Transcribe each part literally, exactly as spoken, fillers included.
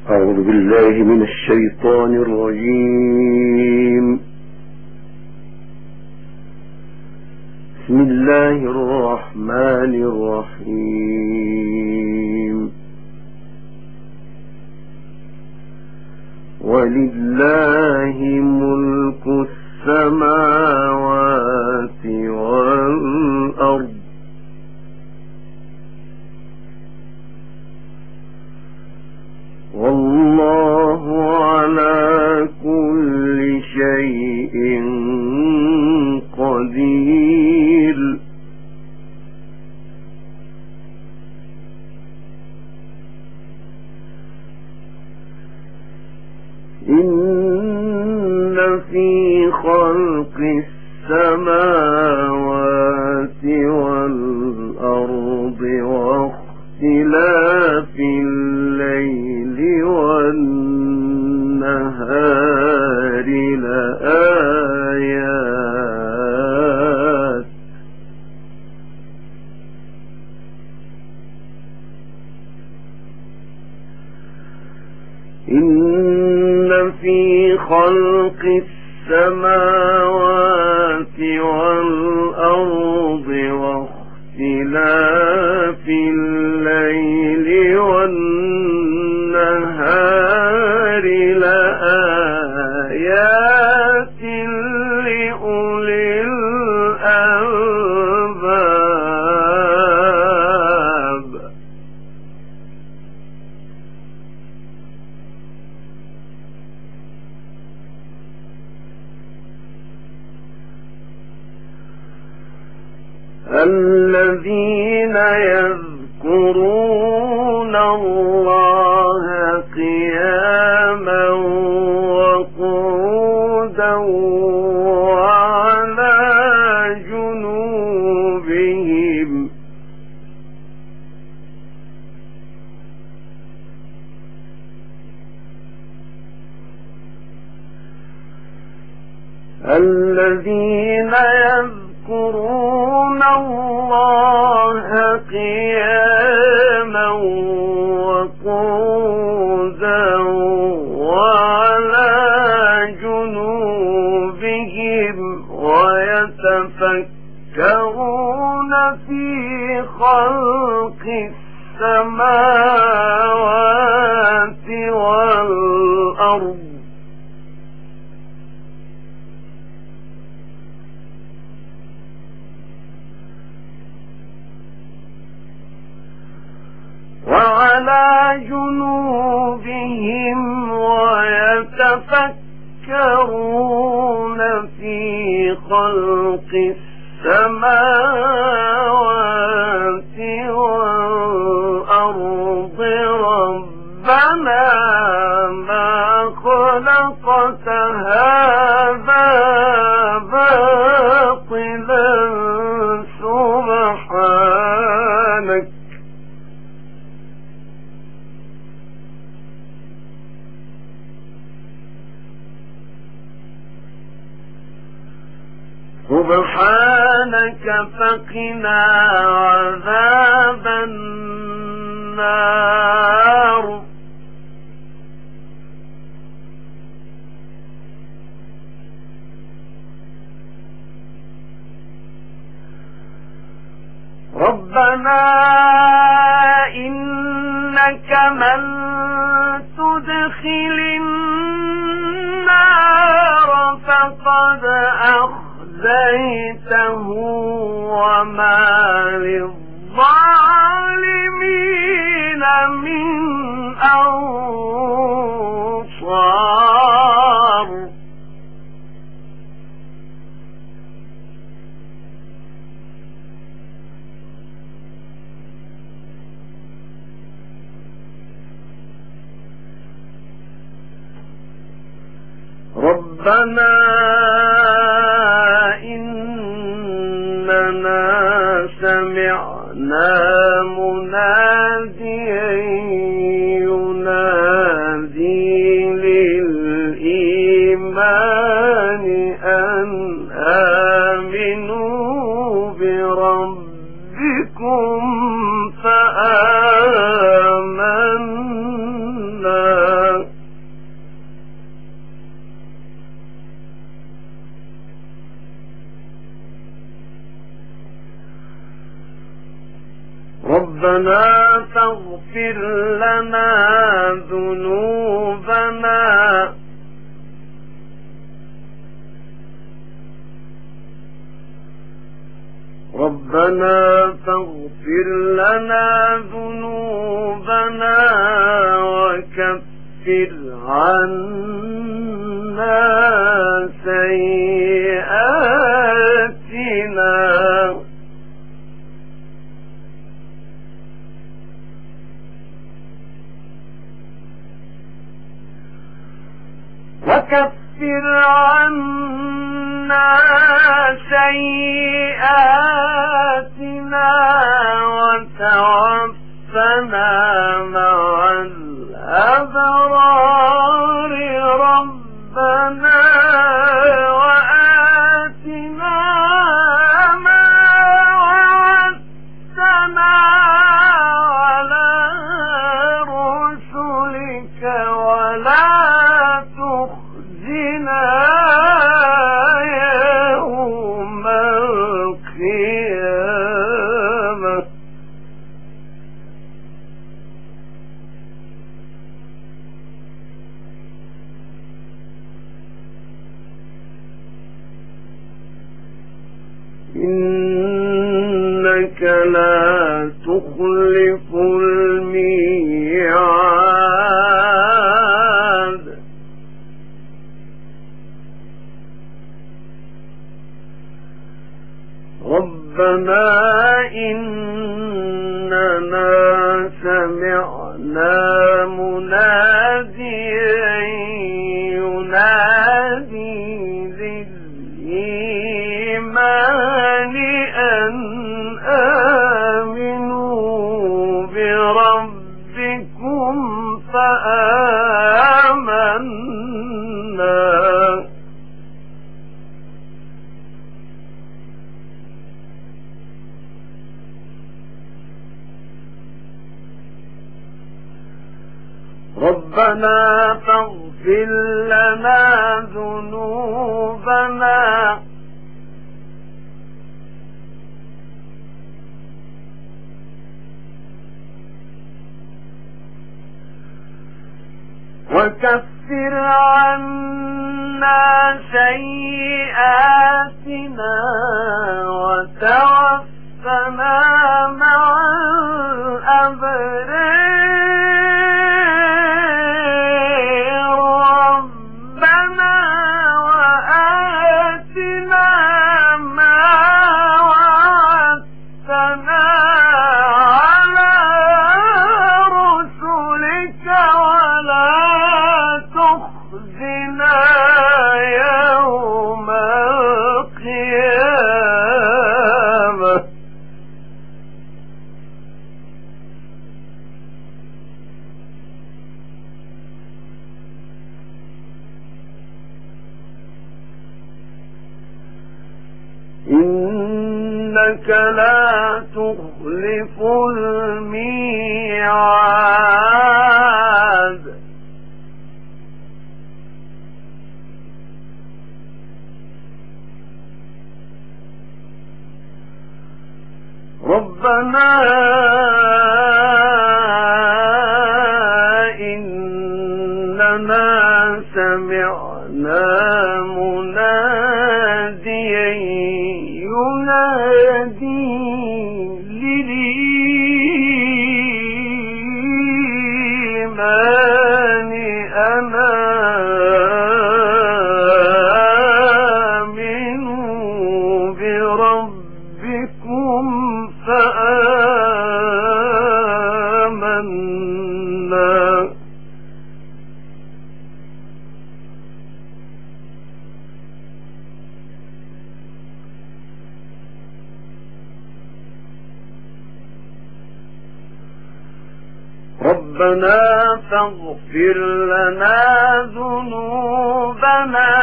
أعوذ بالله من الشيطان الرجيم. بسم الله الرحمن الرحيم. ولله ملك السماوات والأرض والله على كل شيء قدير. إن في خلق السماوات والأرض واختلاف الليل والنهار لآيات إن في خلق السماوات والأرض واختلاف الليل والنهار لآيات لأولي الألباب. الذين يذكرون الله قياما وقعودا وعلى جنوبهم الذين يذكرون الله قياما وقعودا وعلى جنوبهم ويتفكرون في خلق السماوات والأرض وعلى جنوبهم ويتفكرون في خلق السماوات والأرض ربنا ما خلقت هذا باطلا سبحانك سبحانك فقنا عذاب النار. ربنا إنك من تدخل النار فقد أخزيته وما للظالمين من أنصار. ربنا إننا سمعنا مناديا ينادي للإيمان أن آمنوا بربكم فآمنا ربنا فاغفر لنا ذنوبنا ربنا فاغفر لنا ذنوبنا وكفر عنا سيئاتنا وكفر عنا سيئاتنا وتوفنا مع الأبرار ربنا وآتنا ما وعدتنا على رسلك ولا تخزنا يوم القيامة إنك لا تخلف الميعاد ربنا إننا سمعنا مناديا ينادي للإيمان أن آمنوا بربكم فآمنا ربنا فاغفر لنا ذنوبنا وكفر عنا سيئاتنا وتوفنا مع الأبرار ربنا وآتنا ما وعدتنا على رسلك ولا تخزنا يوم القيامة إنك لا تخلف الميعاد ربنا إننا سمعنا مناديا ينادي للإيمان أن آمنوا بربكم فآمنا ربنا فاغفر لنا ذنوبنا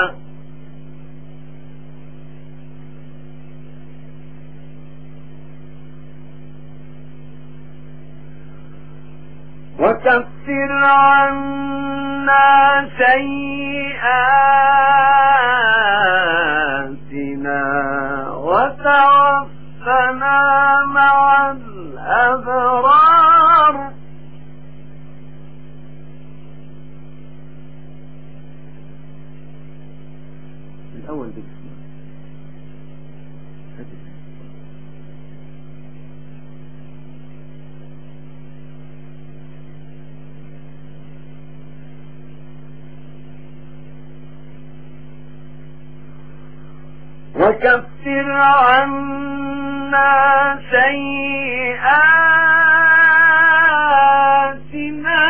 وكفر عنا سيئاتنا وتوفنا مع الأبرار الأول بالاسم. وكفر عنا سيئاتنا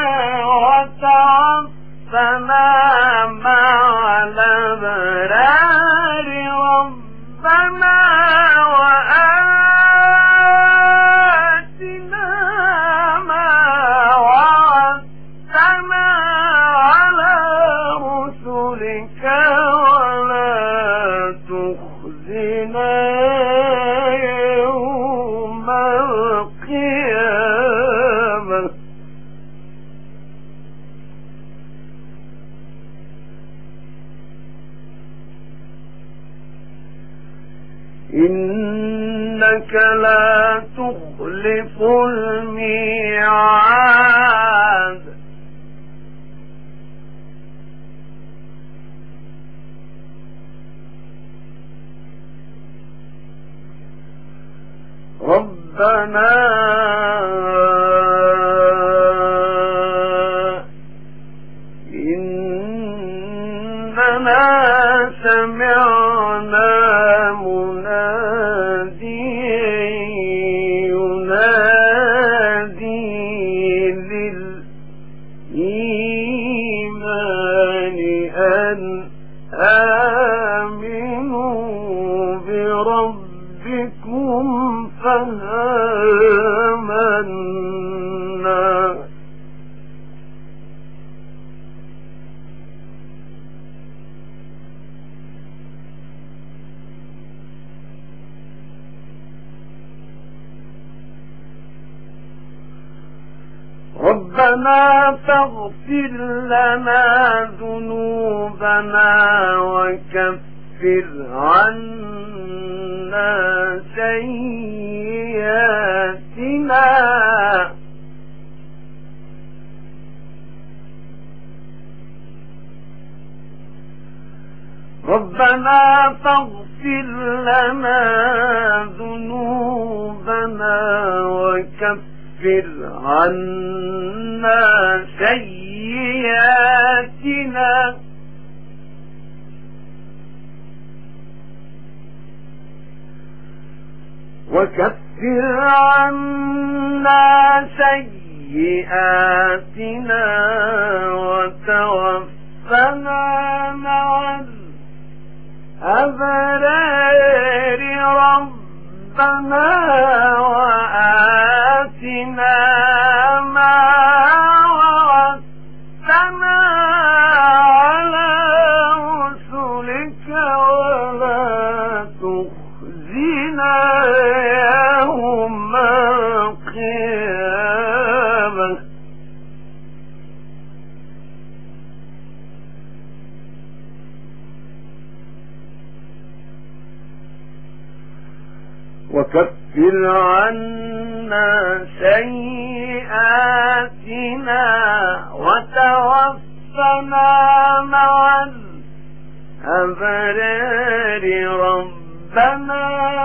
وتوفنا مع الأبرار ربنا وآتنا ما وعدتنا على رسلك ولا تخزنا يوم القيامة إنك لا تخلف الميعاد ربنا إننا سمعنا مناديا ينادي للإيمان أن آمنوا بربكم فآمنا ربنا فاغفر لنا ذنوبنا وكفر عنا سيئاتنا ربنا فاغفر لنا ذنوبنا وكفر عنا سيئاتنا وكفر عنا سيئاتنا وتوفنا مع الأبرار ربنا وآتنا ما وعدتنا على رسلك ولا تخزنا يوم القيامة وكفر عنا سيئاتنا وتوفنا مع الأبرار ربنا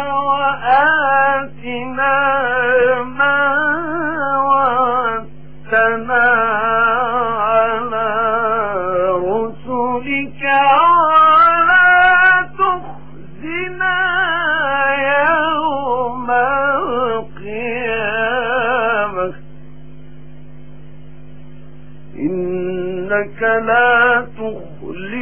وآتنا ما وعدتنا على رسلك ولا تخزنا يوم القيامة إنك لا تخلف